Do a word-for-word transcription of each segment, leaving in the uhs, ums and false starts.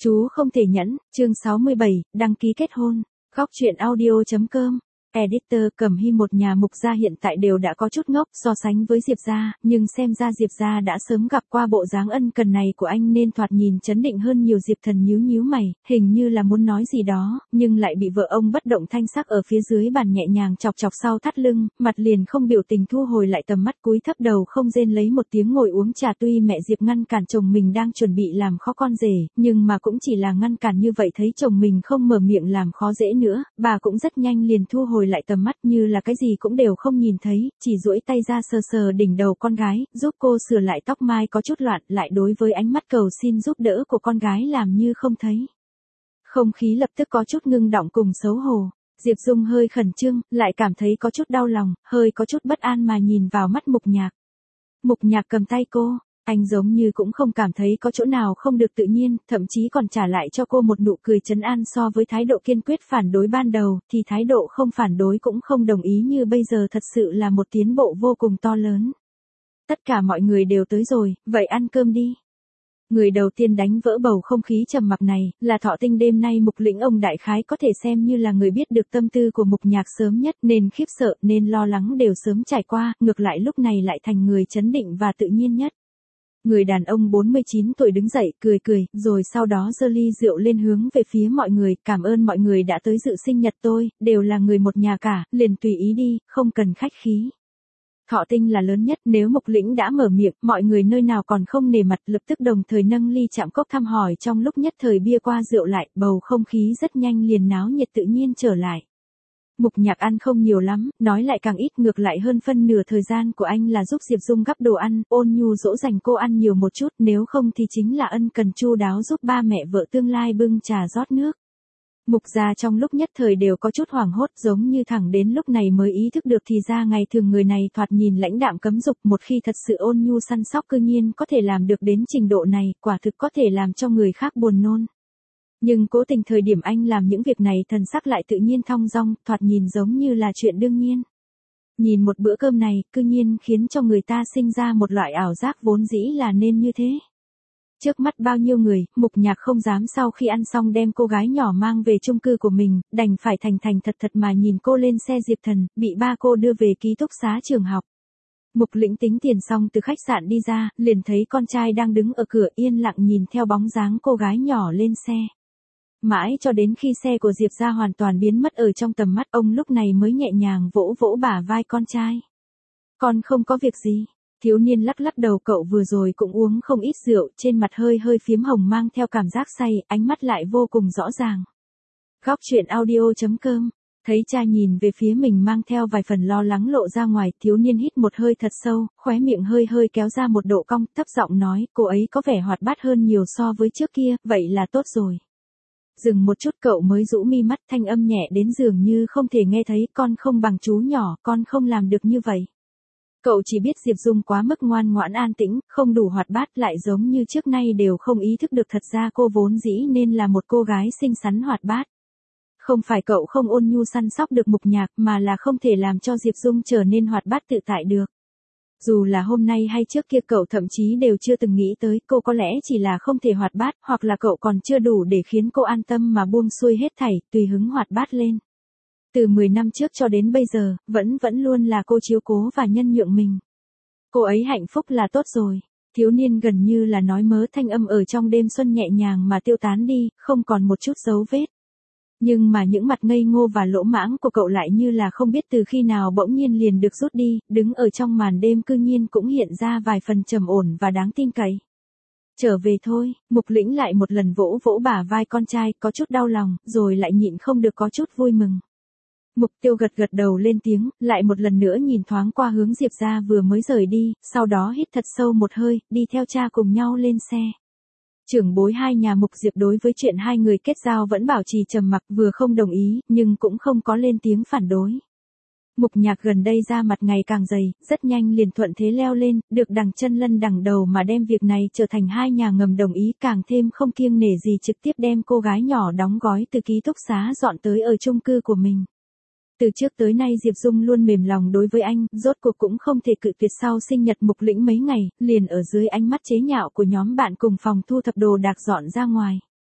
Chú không thể nhẫn, chương sáu mươi bảy, đăng ký kết hôn. Góc truyện audio chấm com. Editor Cẩm Hy một nhà Mục gia hiện tại đều đã có chút ngốc so sánh với Diệp gia, nhưng xem ra Diệp gia đã sớm gặp qua bộ dáng ân cần này của anh nên thoạt nhìn trấn định hơn nhiều. Diệp Thần nhíu nhíu mày, hình như là muốn nói gì đó, nhưng lại bị vợ ông bất động thanh sắc ở phía dưới bàn nhẹ nhàng chọc chọc sau thắt lưng, mặt liền không biểu tình thu hồi lại tầm mắt, cúi thấp đầu không rên lấy một tiếng ngồi uống trà. Tuy mẹ Diệp ngăn cản chồng mình đang chuẩn bị làm khó con rể, nhưng mà cũng chỉ là ngăn cản như vậy, thấy chồng mình không mở miệng làm khó dễ nữa, bà cũng rất nhanh liền thu hồi lại tầm mắt như là cái gì cũng đều không nhìn thấy, chỉ duỗi tay ra sờ sờ đỉnh đầu con gái, giúp cô sửa lại tóc mai có chút loạn, lại đối với ánh mắt cầu xin giúp đỡ của con gái làm như không thấy. Không khí lập tức có chút ngưng động cùng xấu hổ. Diệp Dung hơi khẩn trương, lại cảm thấy có chút đau lòng, hơi có chút bất an mà nhìn vào mắt Mục Nhạc. Mục Nhạc cầm tay cô, anh giống như cũng không cảm thấy có chỗ nào không được tự nhiên, thậm chí còn trả lại cho cô một nụ cười trấn an. So với thái độ kiên quyết phản đối ban đầu, thì thái độ không phản đối cũng không đồng ý như bây giờ thật sự là một tiến bộ vô cùng to lớn. Tất cả mọi người đều tới rồi, vậy ăn cơm đi. Người đầu tiên đánh vỡ bầu không khí trầm mặc này, là Thọ Tinh. Đêm nay Mục Lĩnh ông đại khái có thể xem như là người biết được tâm tư của Mục Nhạc sớm nhất, nên khiếp sợ, nên lo lắng đều sớm trải qua, ngược lại lúc này lại thành người trấn định và tự nhiên nhất. Người đàn ông bốn mươi chín tuổi đứng dậy, cười cười, rồi sau đó giơ ly rượu lên hướng về phía mọi người, cảm ơn mọi người đã tới dự sinh nhật tôi, đều là người một nhà cả, liền tùy ý đi, không cần khách khí. Thọ Tinh là lớn nhất, nếu Mục Lĩnh đã mở miệng, mọi người nơi nào còn không nể mặt, lập tức đồng thời nâng ly chạm cốc thăm hỏi. Trong lúc nhất thời bia qua rượu lại, bầu không khí rất nhanh liền náo nhiệt tự nhiên trở lại. Mục Nhạc ăn không nhiều lắm, nói lại càng ít, ngược lại hơn phân nửa thời gian của anh là giúp Diệp Dung gắp đồ ăn, ôn nhu dỗ dành cô ăn nhiều một chút, nếu không thì chính là ân cần chu đáo giúp ba mẹ vợ tương lai bưng trà rót nước. Mục gia trong lúc nhất thời đều có chút hoảng hốt, giống như thẳng đến lúc này mới ý thức được thì ra ngày thường người này thoạt nhìn lãnh đạm cấm dục, một khi thật sự ôn nhu săn sóc cư nhiên có thể làm được đến trình độ này, quả thực có thể làm cho người khác buồn nôn. Nhưng cố tình thời điểm anh làm những việc này thần sắc lại tự nhiên thong dong, thoạt nhìn giống như là chuyện đương nhiên. Nhìn một bữa cơm này, cư nhiên khiến cho người ta sinh ra một loại ảo giác vốn dĩ là nên như thế. Trước mắt bao nhiêu người, Mục Nhạc không dám sau khi ăn xong đem cô gái nhỏ mang về chung cư của mình, đành phải thành thành thật thật mà nhìn cô lên xe Diệp Thần, bị ba cô đưa về ký túc xá trường học. Mục Lĩnh tính tiền xong từ khách sạn đi ra, liền thấy con trai đang đứng ở cửa yên lặng nhìn theo bóng dáng cô gái nhỏ lên xe. Mãi cho đến khi xe của Diệp gia hoàn toàn biến mất ở trong tầm mắt, ông lúc này mới nhẹ nhàng vỗ vỗ bả vai con trai. Con không có việc gì. Thiếu niên lắc lắc đầu, cậu vừa rồi cũng uống không ít rượu, trên mặt hơi hơi phiếm hồng mang theo cảm giác say, ánh mắt lại vô cùng rõ ràng. Góc truyện audio chấm com. Thấy cha nhìn về phía mình mang theo vài phần lo lắng lộ ra ngoài, thiếu niên hít một hơi thật sâu, khóe miệng hơi hơi kéo ra một độ cong, thấp giọng nói, cô ấy có vẻ hoạt bát hơn nhiều so với trước kia, vậy là tốt rồi. Dừng một chút cậu mới rũ mi mắt, thanh âm nhẹ đến dường như không thể nghe thấy, con không bằng chú nhỏ, con không làm được như vậy. Cậu chỉ biết Diệp Dung quá mức ngoan ngoãn an tĩnh, không đủ hoạt bát, lại giống như trước nay đều không ý thức được thật ra cô vốn dĩ nên là một cô gái xinh xắn hoạt bát. Không phải cậu không ôn nhu săn sóc được Mục Nhạc, mà là không thể làm cho Diệp Dung trở nên hoạt bát tự tại được. Dù là hôm nay hay trước kia cậu thậm chí đều chưa từng nghĩ tới, cô có lẽ chỉ là không thể hoạt bát, hoặc là cậu còn chưa đủ để khiến cô an tâm mà buông xuôi hết thảy, tùy hứng hoạt bát lên. Từ mười năm trước cho đến bây giờ, vẫn vẫn luôn là cô chiếu cố và nhân nhượng mình. Cô ấy hạnh phúc là tốt rồi. Thiếu niên gần như là nói mớ, thanh âm ở trong đêm xuân nhẹ nhàng mà tiêu tán đi, không còn một chút dấu vết. Nhưng mà những mặt ngây ngô và lỗ mãng của cậu lại như là không biết từ khi nào bỗng nhiên liền được rút đi, đứng ở trong màn đêm cư nhiên cũng hiện ra vài phần trầm ổn và đáng tin cậy. Trở về thôi, Mục Lĩnh lại một lần vỗ vỗ bả vai con trai, có chút đau lòng, rồi lại nhịn không được có chút vui mừng. Mục Tiêu gật gật đầu lên tiếng, lại một lần nữa nhìn thoáng qua hướng Diệp gia vừa mới rời đi, sau đó hít thật sâu một hơi, đi theo cha cùng nhau lên xe. Trưởng bối hai nhà Mục Diệp đối với chuyện hai người kết giao vẫn bảo trì trầm mặc, vừa không đồng ý, nhưng cũng không có lên tiếng phản đối. Mục Nhạc gần đây da mặt ngày càng dày, rất nhanh liền thuận thế leo lên, được đằng chân lân đằng đầu mà đem việc này trở thành hai nhà ngầm đồng ý, càng thêm không kiêng nể gì trực tiếp đem cô gái nhỏ đóng gói từ ký túc xá dọn tới ở chung cư của mình. Từ trước tới nay Diệp Dung luôn mềm lòng đối với anh, rốt cuộc cũng không thể cự tuyệt. Sau sinh nhật Mục Lĩnh mấy ngày, liền ở dưới ánh mắt chế nhạo của nhóm bạn cùng phòng thu thập đồ đạc dọn ra ngoài.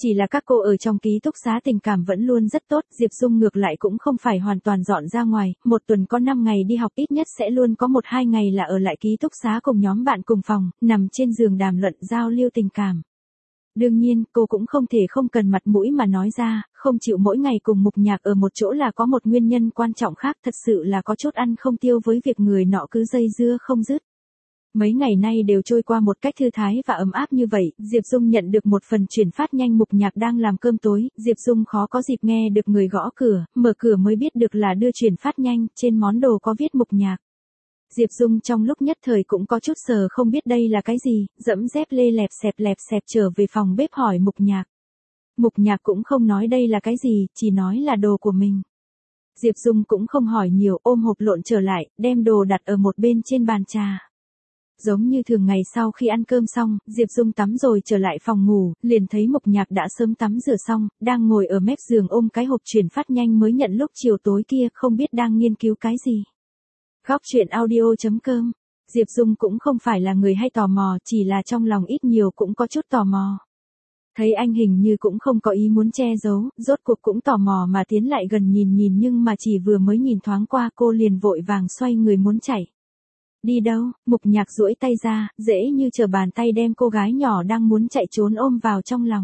Chỉ là các cô ở trong ký túc xá tình cảm vẫn luôn rất tốt, Diệp Dung ngược lại cũng không phải hoàn toàn dọn ra ngoài, một tuần có năm ngày đi học ít nhất sẽ luôn có một hai ngày là ở lại ký túc xá cùng nhóm bạn cùng phòng, nằm trên giường đàm luận giao lưu tình cảm. Đương nhiên, cô cũng không thể không cần mặt mũi mà nói ra, không chịu mỗi ngày cùng Mục Nhạc ở một chỗ là có một nguyên nhân quan trọng khác, thật sự là có chút ăn không tiêu với việc người nọ cứ dây dưa không dứt. Mấy ngày nay đều trôi qua một cách thư thái và ấm áp như vậy, Diệp Dung nhận được một phần chuyển phát nhanh Mục Nhạc đang làm cơm tối, Diệp Dung khó có dịp nghe được người gõ cửa, mở cửa mới biết được là đưa chuyển phát nhanh, trên món đồ có viết Mục Nhạc. Diệp Dung trong lúc nhất thời cũng có chút sờ không biết đây là cái gì, dẫm dép lê lẹp xẹp lẹp xẹp trở về phòng bếp hỏi Mục Nhạc. Mục Nhạc cũng không nói đây là cái gì, chỉ nói là đồ của mình. Diệp Dung cũng không hỏi nhiều, ôm hộp lộn trở lại, đem đồ đặt ở một bên trên bàn trà. Giống như thường ngày sau khi ăn cơm xong, Diệp Dung tắm rồi trở lại phòng ngủ, liền thấy Mục Nhạc đã sớm tắm rửa xong, đang ngồi ở mép giường ôm cái hộp chuyển phát nhanh mới nhận lúc chiều tối kia, không biết đang nghiên cứu cái gì. Góc truyện audio chấm com. Diệp Dung cũng không phải là người hay tò mò, chỉ là trong lòng ít nhiều cũng có chút tò mò. Thấy anh hình như cũng không có ý muốn che giấu, rốt cuộc cũng tò mò mà tiến lại gần nhìn nhìn nhưng mà chỉ vừa mới nhìn thoáng qua cô liền vội vàng xoay người muốn chạy. Đi đâu? Mục Nhạc duỗi tay ra, dễ như trở bàn tay đem cô gái nhỏ đang muốn chạy trốn ôm vào trong lòng.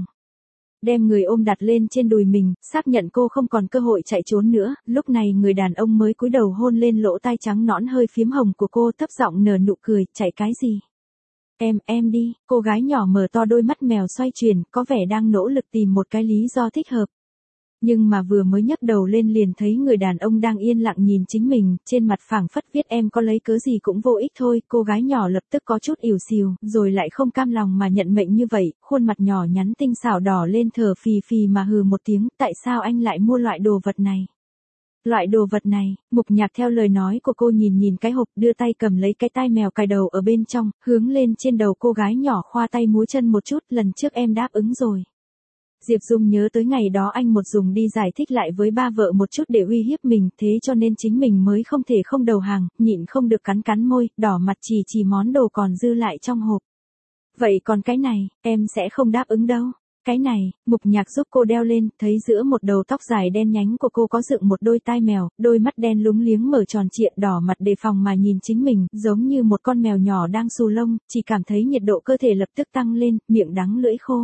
Đem người ôm đặt lên trên đùi mình, xác nhận cô không còn cơ hội chạy trốn nữa, lúc này người đàn ông mới cúi đầu hôn lên lỗ tai trắng nõn hơi phím hồng của cô, thấp giọng nở nụ cười, chạy cái gì? Em, em đi, cô gái nhỏ mở to đôi mắt mèo xoay chuyển, có vẻ đang nỗ lực tìm một cái lý do thích hợp. Nhưng mà vừa mới nhấc đầu lên liền thấy người đàn ông đang yên lặng nhìn chính mình, trên mặt phảng phất viết em có lấy cớ gì cũng vô ích thôi, cô gái nhỏ lập tức có chút ỉu xìu, rồi lại không cam lòng mà nhận mệnh như vậy, khuôn mặt nhỏ nhắn tinh xảo đỏ lên thở phì phì mà hừ một tiếng, tại sao anh lại mua loại đồ vật này? Loại đồ vật này, Mục Nhạc theo lời nói của cô nhìn nhìn cái hộp, đưa tay cầm lấy cái tai mèo cài đầu ở bên trong, hướng lên trên đầu cô gái nhỏ khoa tay múa chân một chút, lần trước em đáp ứng rồi. Diệp Dung nhớ tới ngày đó anh một dùng đi giải thích lại với ba vợ một chút để uy hiếp mình, thế cho nên chính mình mới không thể không đầu hàng, nhịn không được cắn cắn môi, đỏ mặt chỉ chỉ món đồ còn dư lại trong hộp. Vậy còn cái này, em sẽ không đáp ứng đâu. Cái này, Mục Nhạc giúp cô đeo lên, thấy giữa một đầu tóc dài đen nhánh của cô có dựng một đôi tai mèo, đôi mắt đen lúng liếng mở tròn trịa đỏ mặt đề phòng mà nhìn chính mình, giống như một con mèo nhỏ đang xù lông, chỉ cảm thấy nhiệt độ cơ thể lập tức tăng lên, miệng đắng lưỡi khô.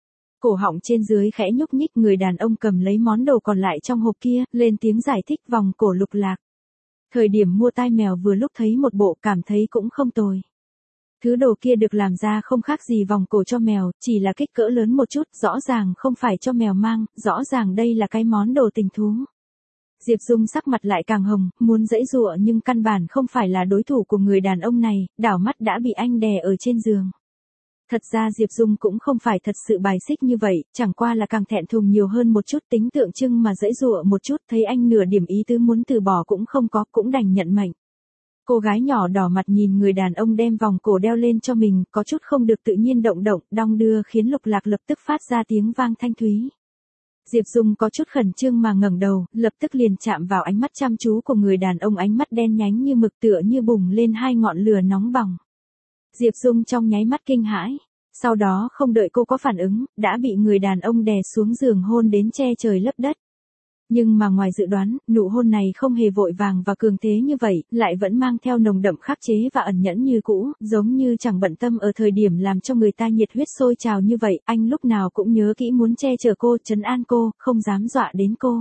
Cổ họng trên dưới khẽ nhúc nhích, người đàn ông cầm lấy món đồ còn lại trong hộp kia, lên tiếng giải thích vòng cổ lục lạc. Thời điểm mua tai mèo vừa lúc thấy một bộ cảm thấy cũng không tồi. Thứ đồ kia được làm ra không khác gì vòng cổ cho mèo, chỉ là kích cỡ lớn một chút, rõ ràng không phải cho mèo mang, rõ ràng đây là cái món đồ tình thú. Diệp Dung sắc mặt lại càng hồng, muốn giãy giụa nhưng căn bản không phải là đối thủ của người đàn ông này, đảo mắt đã bị anh đè ở trên giường. Thật ra Diệp Dung cũng không phải thật sự bài xích như vậy, chẳng qua là càng thẹn thùng nhiều hơn một chút, tính tượng trưng mà giãy giụa một chút, thấy anh nửa điểm ý tứ muốn từ bỏ cũng không có, cũng đành nhận mệnh. Cô gái nhỏ đỏ mặt nhìn người đàn ông đem vòng cổ đeo lên cho mình, có chút không được tự nhiên động động, đong đưa khiến Lục Lạc lập tức phát ra tiếng vang thanh thúy. Diệp Dung có chút khẩn trương mà ngẩng đầu, lập tức liền chạm vào ánh mắt chăm chú của người đàn ông, ánh mắt đen nhánh như mực tựa như bùng lên hai ngọn lửa nóng bỏng. Diệp Dung trong nháy mắt kinh hãi, sau đó không đợi cô có phản ứng, đã bị người đàn ông đè xuống giường hôn đến che trời lấp đất. Nhưng mà ngoài dự đoán, nụ hôn này không hề vội vàng và cường thế như vậy, lại vẫn mang theo nồng đậm khắc chế và ẩn nhẫn như cũ, giống như chẳng bận tâm ở thời điểm làm cho người ta nhiệt huyết sôi trào như vậy, anh lúc nào cũng nhớ kỹ muốn che chở cô, trấn an cô, không dám dọa đến cô.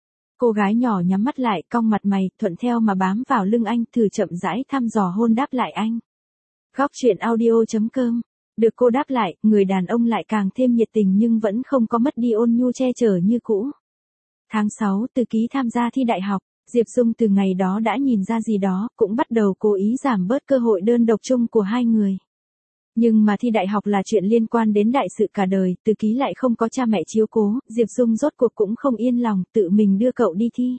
Cô gái nhỏ nhắm mắt lại, cong mặt mày, thuận theo mà bám vào lưng anh, thử chậm rãi thăm dò hôn đáp lại anh. Góc truyện audio chấm com. Được cô đáp lại, người đàn ông lại càng thêm nhiệt tình nhưng vẫn không có mất đi ôn nhu che chở như cũ. Tháng sáu, Từ Ký tham gia thi đại học, Diệp Dung từ ngày đó đã nhìn ra gì đó, cũng bắt đầu cố ý giảm bớt cơ hội đơn độc chung của hai người. Nhưng mà thi đại học là chuyện liên quan đến đại sự cả đời, Từ Ký lại không có cha mẹ chiếu cố, Diệp Dung rốt cuộc cũng không yên lòng, tự mình đưa cậu đi thi.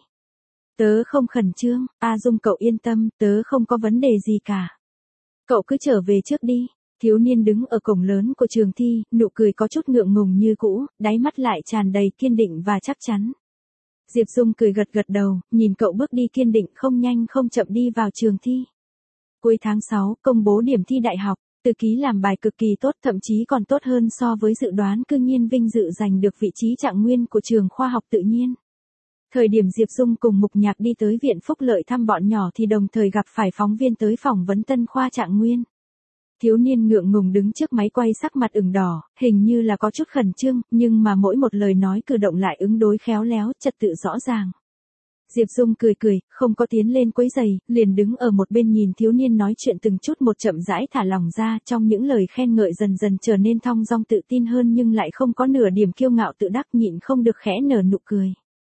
Tớ không khẩn trương, A Dung cậu yên tâm, tớ không có vấn đề gì cả. Cậu cứ trở về trước đi. Thiếu niên đứng ở cổng lớn của trường thi, nụ cười có chút ngượng ngùng như cũ, đáy mắt lại tràn đầy kiên định và chắc chắn. Diệp Dung cười gật gật đầu, nhìn cậu bước đi kiên định không nhanh không chậm đi vào trường thi. Cuối tháng sáu, công bố điểm thi đại học, Từ Ký làm bài cực kỳ tốt, thậm chí còn tốt hơn so với dự đoán, cư nhiên vinh dự giành được vị trí trạng nguyên của trường khoa học tự nhiên. Thời điểm Diệp Dung cùng Mục Nhạc đi tới Viện Phúc Lợi thăm bọn nhỏ thì đồng thời gặp phải phóng viên tới phỏng vấn tân khoa trạng nguyên. Thiếu niên ngượng ngùng đứng trước máy quay, sắc mặt ửng đỏ, hình như là có chút khẩn trương, nhưng mà mỗi một lời nói cử động lại ứng đối khéo léo, trật tự rõ ràng. Diệp Dung cười cười, không có tiến lên quấy giày, liền đứng ở một bên nhìn thiếu niên nói chuyện từng chút một, chậm rãi thả lỏng ra, trong những lời khen ngợi dần dần trở nên thong dong tự tin hơn, nhưng lại không có nửa điểm kiêu ngạo tự đắc, nhịn không được khẽ nở nụ cười.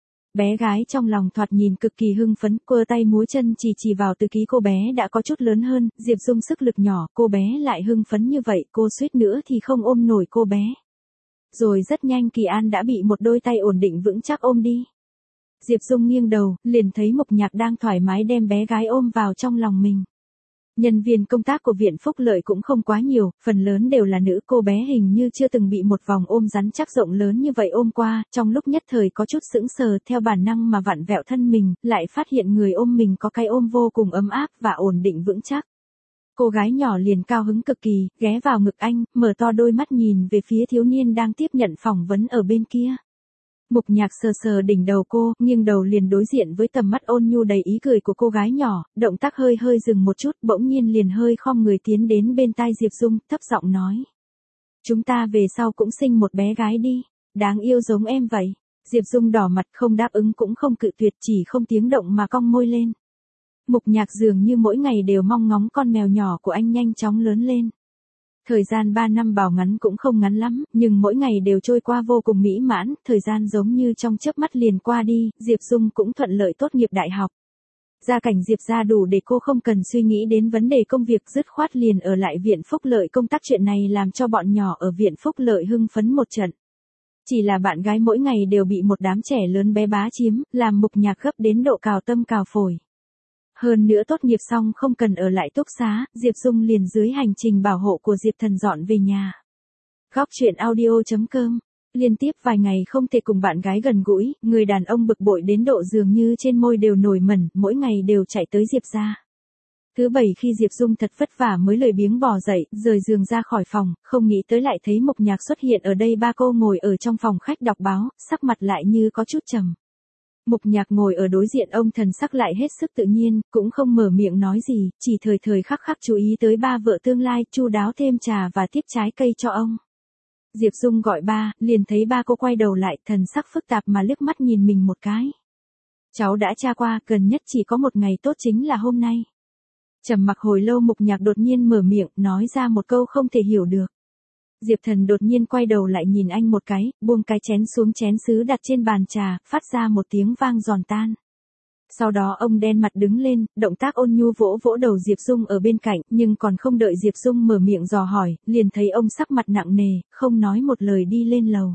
Bé gái trong lòng thoạt nhìn cực kỳ hưng phấn, quơ tay múa chân chỉ chỉ vào Từ Ký. Cô bé đã có chút lớn hơn, Diệp Dung sức lực nhỏ, cô bé lại hưng phấn như vậy, cô suýt nữa thì không ôm nổi cô bé. Rồi rất nhanh Kỳ An đã bị một đôi tay ổn định vững chắc ôm đi. Diệp Dung nghiêng đầu, liền thấy Mục Nhạc đang thoải mái đem bé gái ôm vào trong lòng mình. Nhân viên công tác của Viện Phúc Lợi cũng không quá nhiều, phần lớn đều là nữ, cô bé hình như chưa từng bị một vòng ôm rắn chắc rộng lớn như vậy ôm qua, trong lúc nhất thời có chút sững sờ, theo bản năng mà vặn vẹo thân mình, lại phát hiện người ôm mình có cái ôm vô cùng ấm áp và ổn định vững chắc. Cô gái nhỏ liền cao hứng cực kỳ, ghé vào ngực anh, mở to đôi mắt nhìn về phía thiếu niên đang tiếp nhận phỏng vấn ở bên kia. Mục Nhạc sờ sờ đỉnh đầu cô, nghiêng đầu liền đối diện với tầm mắt ôn nhu đầy ý cười của cô gái nhỏ, động tác hơi hơi dừng một chút, bỗng nhiên liền hơi khom người tiến đến bên tai Diệp Dung, thấp giọng nói. Chúng ta về sau cũng sinh một bé gái đi, đáng yêu giống em vậy. Diệp Dung đỏ mặt, không đáp ứng cũng không cự tuyệt, chỉ không tiếng động mà cong môi lên. Mục Nhạc dường như mỗi ngày đều mong ngóng con mèo nhỏ của anh nhanh chóng lớn lên. Thời gian ba năm bảo ngắn cũng không ngắn lắm, nhưng mỗi ngày đều trôi qua vô cùng mỹ mãn, thời gian giống như trong chớp mắt liền qua đi, Diệp Dung cũng thuận lợi tốt nghiệp đại học. Gia cảnh Diệp gia đủ để cô không cần suy nghĩ đến vấn đề công việc, dứt khoát liền ở lại Viện Phúc Lợi công tác, chuyện này làm cho bọn nhỏ ở Viện Phúc Lợi hưng phấn một trận. Chỉ là bạn gái mỗi ngày đều bị một đám trẻ lớn bé bá chiếm, làm Mục Nhạc gấp đến độ cào tâm cào phổi. Hơn nữa tốt nghiệp xong không cần ở lại túc xá, Diệp Dung liền dưới hành trình bảo hộ của Diệp Thần dọn về nhà. Góc truyện audio chấm com. Liên tiếp vài ngày không thể cùng bạn gái gần gũi, người đàn ông bực bội đến độ dường như trên môi đều nổi mẩn, mỗi ngày đều chạy tới Diệp gia. Thứ bảy khi Diệp Dung thật vất vả mới lười biếng bò dậy, rời giường ra khỏi phòng, không nghĩ tới lại thấy Mục Nhạc xuất hiện ở đây. Ba cô ngồi ở trong phòng khách đọc báo, sắc mặt lại như có chút trầm. Mục Nhạc ngồi ở đối diện ông, thần sắc lại hết sức tự nhiên, cũng không mở miệng nói gì, chỉ thời thời khắc khắc chú ý tới ba vợ tương lai, chu đáo thêm trà và tiếp trái cây cho ông. Diệp Dung gọi ba, liền thấy ba cô quay đầu lại, thần sắc phức tạp mà liếc mắt nhìn mình một cái. Cháu đã tra qua, gần nhất chỉ có một ngày tốt, chính là hôm nay. Trầm mặc hồi lâu, Mục Nhạc đột nhiên mở miệng, nói ra một câu không thể hiểu được. Diệp Thần đột nhiên quay đầu lại nhìn anh một cái, buông cái chén xuống, chén sứ đặt trên bàn trà, phát ra một tiếng vang giòn tan. Sau đó ông đen mặt đứng lên, động tác ôn nhu vỗ vỗ đầu Diệp Dung ở bên cạnh, nhưng còn không đợi Diệp Dung mở miệng dò hỏi, liền thấy ông sắc mặt nặng nề, không nói một lời đi lên lầu.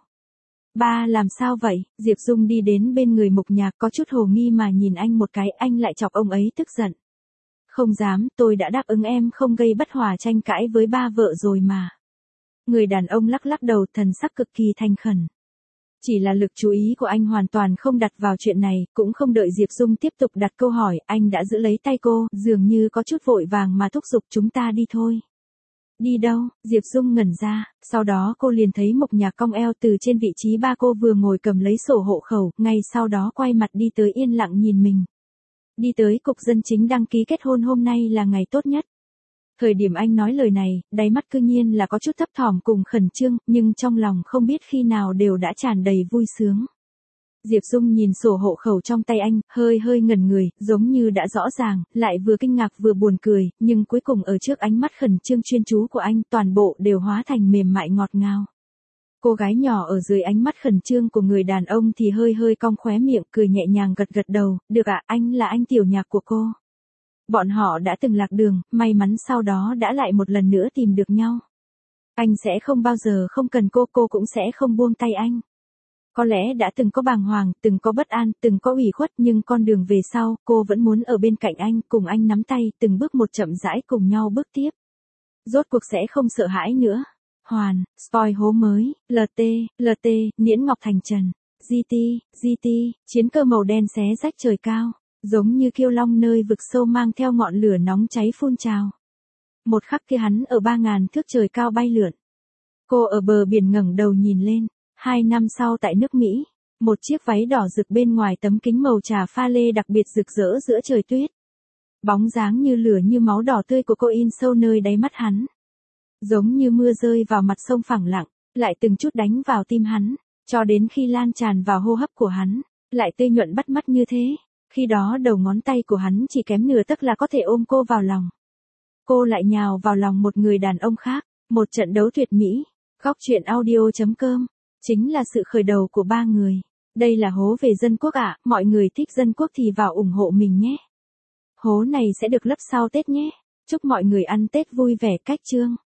Ba làm sao vậy? Diệp Dung đi đến bên người Mục Nhạc, có chút hồ nghi mà nhìn anh một cái, anh lại chọc ông ấy tức giận. Không dám, tôi đã đáp ứng em không gây bất hòa tranh cãi với ba vợ rồi mà. Người đàn ông lắc lắc đầu, thần sắc cực kỳ thành khẩn. Chỉ là lực chú ý của anh hoàn toàn không đặt vào chuyện này, cũng không đợi Diệp Dung tiếp tục đặt câu hỏi, anh đã giữ lấy tay cô, dường như có chút vội vàng mà thúc giục, chúng ta đi thôi. Đi đâu? Diệp Dung ngẩn ra, sau đó cô liền thấy Mục Nhạc cong eo từ trên vị trí ba cô vừa ngồi cầm lấy sổ hộ khẩu, ngay sau đó quay mặt đi tới, yên lặng nhìn mình. Đi tới cục dân chính đăng ký kết hôn, hôm nay là ngày tốt nhất. Thời điểm anh nói lời này, đáy mắt cư nhiên là có chút thấp thỏm cùng khẩn trương, nhưng trong lòng không biết khi nào đều đã tràn đầy vui sướng. Diệp Dung nhìn sổ hộ khẩu trong tay anh, hơi hơi ngẩn người, giống như đã rõ ràng, lại vừa kinh ngạc vừa buồn cười, nhưng cuối cùng ở trước ánh mắt khẩn trương chuyên chú của anh, toàn bộ đều hóa thành mềm mại ngọt ngào. Cô gái nhỏ ở dưới ánh mắt khẩn trương của người đàn ông thì hơi hơi cong khóe miệng, cười nhẹ nhàng gật gật đầu, được ạ, anh là anh tiểu nhạc của cô. Bọn họ đã từng lạc đường, may mắn sau đó đã lại một lần nữa tìm được nhau. Anh sẽ không bao giờ không cần cô, cô cũng sẽ không buông tay anh. Có lẽ đã từng có bàng hoàng, từng có bất an, từng có ủy khuất, nhưng con đường về sau, cô vẫn muốn ở bên cạnh anh, cùng anh nắm tay, từng bước một chậm rãi cùng nhau bước tiếp. Rốt cuộc sẽ không sợ hãi nữa. Hoàn, spoil hố mới, lờ tê, lờ tê, Niễn Ngọc Thành Trần, giê tê, giê tê, chiến cơ màu đen xé rách trời cao, giống như kiêu long nơi vực sâu mang theo ngọn lửa nóng cháy phun trào. Một khắc kia hắn ở ba ngàn thước trời cao bay lượn. Cô ở bờ biển ngẩng đầu nhìn lên. Hai năm sau tại nước Mỹ, một chiếc váy đỏ rực bên ngoài tấm kính màu trà pha lê đặc biệt rực rỡ giữa trời tuyết. Bóng dáng như lửa như máu đỏ tươi của cô in sâu nơi đáy mắt hắn. Giống như mưa rơi vào mặt sông phẳng lặng, lại từng chút đánh vào tim hắn, cho đến khi lan tràn vào hô hấp của hắn, lại tươi nhuận bắt mắt như thế. Khi đó đầu ngón tay của hắn chỉ kém nửa tấc là có thể ôm cô vào lòng. Cô lại nhào vào lòng một người đàn ông khác, một trận đấu tuyệt mỹ. Góc truyện audio chấm com chính là sự khởi đầu của ba người. Đây là hố về dân quốc ạ, mọi người thích dân quốc thì vào ủng hộ mình nhé. Hố này sẽ được lấp sau Tết nhé. Chúc mọi người ăn Tết vui vẻ cách chương.